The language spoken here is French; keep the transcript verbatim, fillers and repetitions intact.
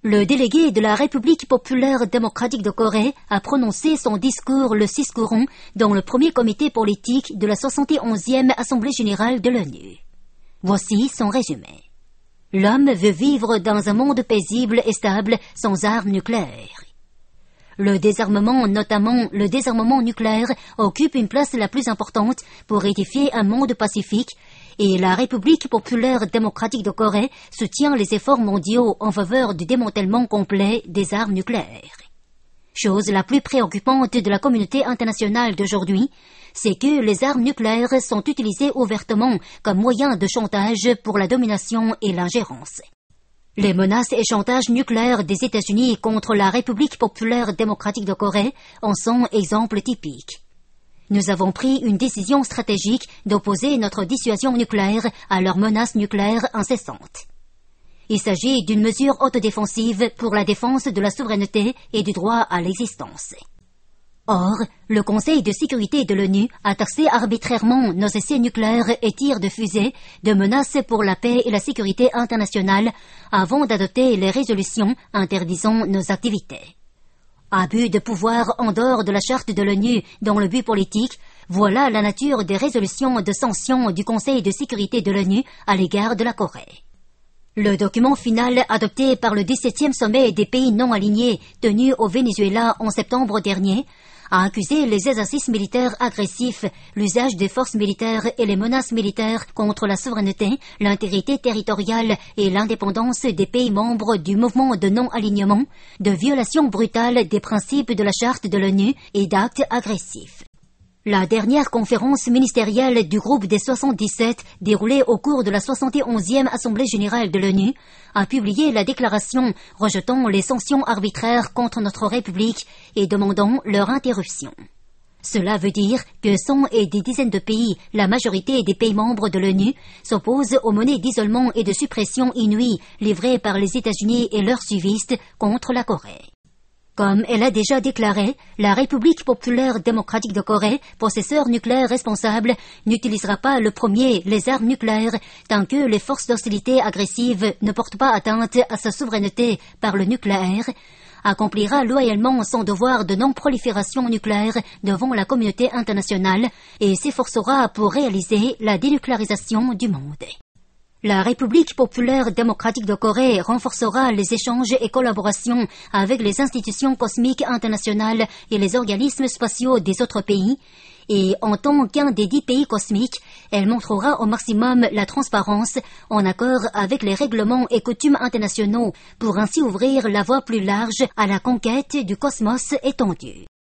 Le délégué de la République populaire démocratique de Corée a prononcé son discours le six courant dans le premier comité politique de la soixante et onzième Assemblée générale de l'ONU. Voici son résumé. L'homme veut vivre dans un monde paisible et stable sans armes nucléaires. Le désarmement, notamment le désarmement nucléaire, occupe une place la plus importante pour édifier un monde pacifique et la République populaire démocratique de Corée soutient les efforts mondiaux en faveur du démantèlement complet des armes nucléaires. Chose la plus préoccupante de la communauté internationale d'aujourd'hui, c'est que les armes nucléaires sont utilisées ouvertement comme moyen de chantage pour la domination et l'ingérence. Les menaces et chantages nucléaires des États-Unis contre la République populaire démocratique de Corée en sont exemples typiques. Nous avons pris une décision stratégique d'opposer notre dissuasion nucléaire à leurs menaces nucléaires incessantes. Il s'agit d'une mesure autodéfensive pour la défense de la souveraineté et du droit à l'existence. Or, le Conseil de sécurité de l'ONU a taxé arbitrairement nos essais nucléaires et tirs de fusées de menaces pour la paix et la sécurité internationale avant d'adopter les résolutions interdisant nos activités. Abus de pouvoir en dehors de la charte de l'ONU dans le but politique, voilà la nature des résolutions de sanctions du Conseil de sécurité de l'ONU à l'égard de la Corée. Le document final adopté par le dix-septième sommet des pays non alignés tenu au Venezuela en septembre dernier a accusé les exercices militaires agressifs, l'usage des forces militaires et les menaces militaires contre la souveraineté, l'intégrité territoriale et l'indépendance des pays membres du mouvement de non-alignement, de violations brutales des principes de la charte de l'ONU et d'actes agressifs. La dernière conférence ministérielle du groupe des soixante-dix-sept, déroulée au cours de la soixante et onzième Assemblée générale de l'ONU, a publié la déclaration rejetant les sanctions arbitraires contre notre République et demandant leur interruption. Cela veut dire que cent et des dizaines de pays, la majorité des pays membres de l'ONU, s'opposent aux menées d'isolement et de suppression inouïes livrées par les États-Unis et leurs suivistes contre la Corée. Comme elle a déjà déclaré, la République populaire démocratique de Corée, possesseur nucléaire responsable, n'utilisera pas le premier les armes nucléaires tant que les forces d'hostilité agressives ne portent pas atteinte à sa souveraineté par le nucléaire, accomplira loyalement son devoir de non-prolifération nucléaire devant la communauté internationale et s'efforcera pour réaliser la dénucléarisation du monde. La République populaire démocratique de Corée renforcera les échanges et collaborations avec les institutions cosmiques internationales et les organismes spatiaux des autres pays, et en tant qu'un des dix pays cosmiques, elle montrera au maximum la transparence en accord avec les règlements et coutumes internationaux pour ainsi ouvrir la voie plus large à la conquête du cosmos étendu.